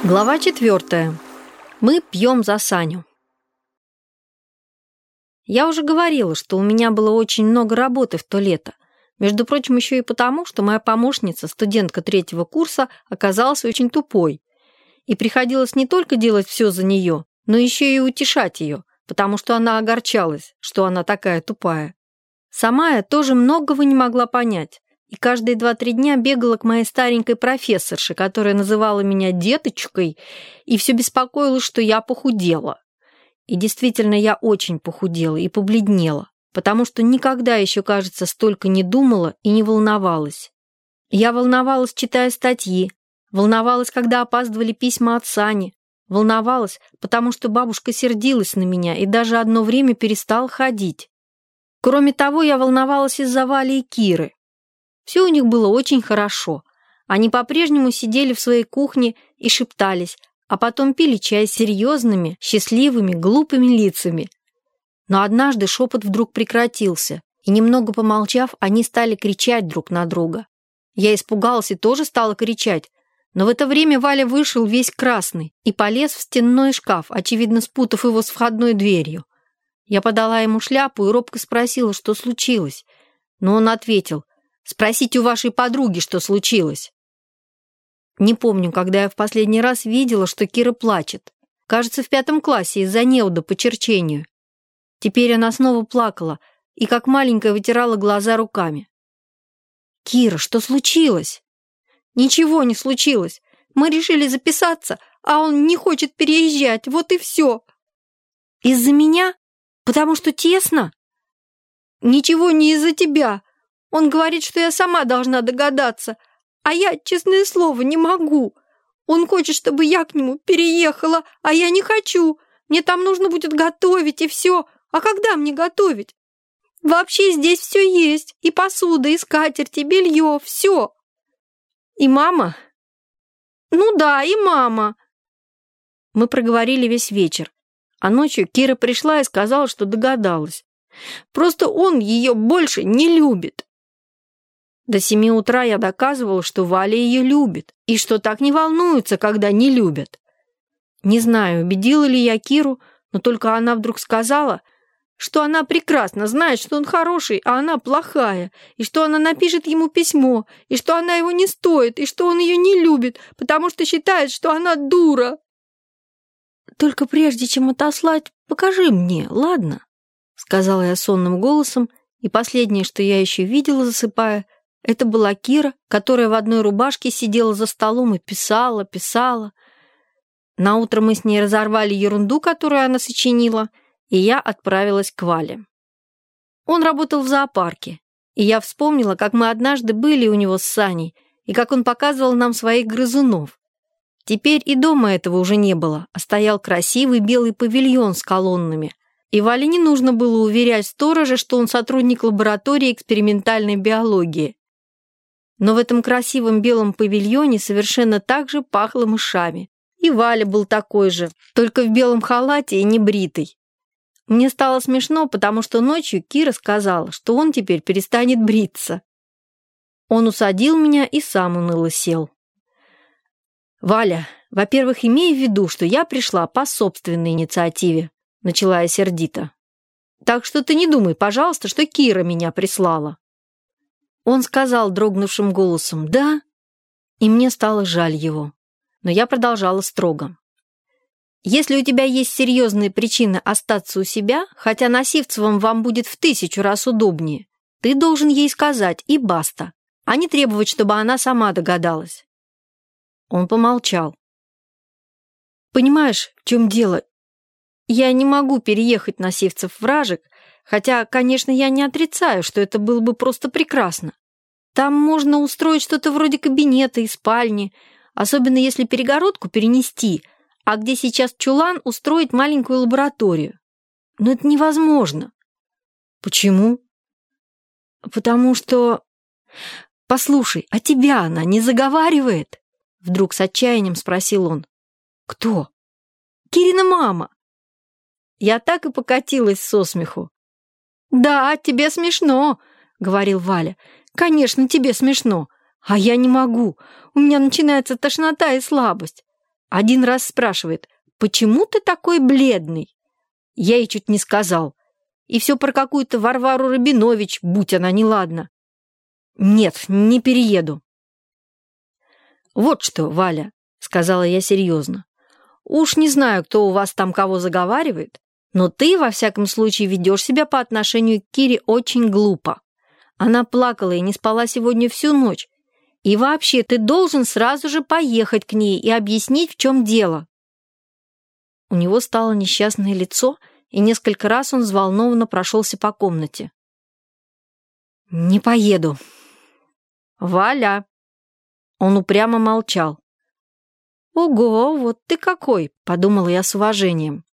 Глава 4. Мы пьем за Саню. Я уже говорила, что у меня было очень много работы в то лето. Между прочим, еще и потому, что моя помощница, студентка 3-го курса, оказалась очень тупой. И приходилось не только делать все за нее, но еще и утешать ее, потому что она огорчалась, что она такая тупая. Сама я тоже многого не могла понять. И каждые 2-3 дня бегала к моей старенькой профессорше, которая называла меня деточкой, и все беспокоилась, что я похудела. И действительно, я очень похудела и побледнела, потому что никогда еще, кажется, столько не думала и не волновалась. Я волновалась, читая статьи, волновалась, когда опаздывали письма от Сани, волновалась, потому что бабушка сердилась на меня и даже одно время перестала ходить. Кроме того, я волновалась из-за Вали и Киры. Все у них было очень хорошо. Они по-прежнему сидели в своей кухне и шептались, а потом пили чай с серьезными, счастливыми, глупыми лицами. Но однажды шепот вдруг прекратился, и, немного помолчав, они стали кричать друг на друга. Я испугалась и тоже стала кричать, но в это время Валя вышел весь красный и полез в стенной шкаф, очевидно, спутав его с входной дверью. Я подала ему шляпу и робко спросила, что случилось, но он ответил: «Спросите у вашей подруги, что случилось». Не помню, когда я в последний раз видела, что Кира плачет. Кажется, в 5 классе из-за неуда по черчению. Теперь она снова плакала и, как маленькая, вытирала глаза руками. «Кира, что случилось?» «Ничего не случилось. Мы решили записаться, а он не хочет переезжать, вот и все». «Из-за меня? Потому что тесно?» «Ничего не из-за тебя. Он говорит, что я сама должна догадаться, а я, честное слово, не могу. Он хочет, чтобы я к нему переехала, а я не хочу. Мне там нужно будет готовить и все. А когда мне готовить? Вообще здесь все есть. И посуда, и скатерть, и белье, все. И мама? Ну да, и мама». Мы проговорили весь вечер, а ночью Кира пришла и сказала, что догадалась. Просто он ее больше не любит. До 7 утра я доказывала, что Валя ее любит, и что так не волнуется, когда не любят. Не знаю, убедила ли я Киру, но только она вдруг сказала, что она прекрасно знает, что он хороший, а она плохая, и что она напишет ему письмо, и что она его не стоит, и что он ее не любит, потому что считает, что она дура. «Только прежде чем отослать, покажи мне, ладно?» — сказала я сонным голосом, и последнее, что я еще видела, засыпая, это была Кира, которая в одной рубашке сидела за столом и писала. Наутро мы с ней разорвали ерунду, которую она сочинила, и я отправилась к Вале. Он работал в зоопарке, и я вспомнила, как мы однажды были у него с Саней, и как он показывал нам своих грызунов. Теперь и дома этого уже не было, а стоял красивый белый павильон с колоннами, и Вале не нужно было уверять сторожа, что он сотрудник лаборатории экспериментальной биологии. Но в этом красивом белом павильоне совершенно так же пахло мышами. И Валя был такой же, только в белом халате и небритый. Мне стало смешно, потому что ночью Кира сказала, что он теперь перестанет бриться. Он усадил меня и сам уныло сел. «Валя, во-первых, имей в виду, что я пришла по собственной инициативе», начала я сердито. «Так что ты не думай, пожалуйста, что Кира меня прислала». Он сказал дрогнувшим голосом «да», и мне стало жаль его. Но я продолжала строго. «Если у тебя есть серьезные причины остаться у себя, хотя Носивцевым вам будет в 1000 раз удобнее, ты должен ей сказать и баста, а не требовать, чтобы она сама догадалась». Он помолчал. «Понимаешь, в чем дело? Я не могу переехать Носивцев в Ражек, хотя, конечно, я не отрицаю, что это было бы просто прекрасно. Там можно устроить что-то вроде кабинета и спальни, особенно если перегородку перенести, а где сейчас чулан, устроить маленькую лабораторию. Но это невозможно». «Почему?» «Потому что... Послушай, а тебя она не заговаривает?» Вдруг с отчаянием спросил он. «Кто?» «Кирина мама». Я так и покатилась со смеху. «Да, тебе смешно», — говорил Валя. «Конечно, тебе смешно, а я не могу. У меня начинается тошнота и слабость. Один раз спрашивает: «Почему ты такой бледный?» Я ей чуть не сказал. И все про какую-то Варвару Рабинович, будь она неладна. Нет, не перееду. «Вот что, Валя», — сказала я серьезно, «уж не знаю, кто у вас там кого заговаривает, но ты, во всяком случае, ведешь себя по отношению к Кире очень глупо. Она плакала и не спала сегодня всю ночь. И вообще, ты должен сразу же поехать к ней и объяснить, в чем дело». У него стало несчастное лицо, и несколько раз он взволнованно прошелся по комнате. «Не поеду». «Валя!» Он упрямо молчал. «Ого, вот ты какой!» — подумала я с уважением.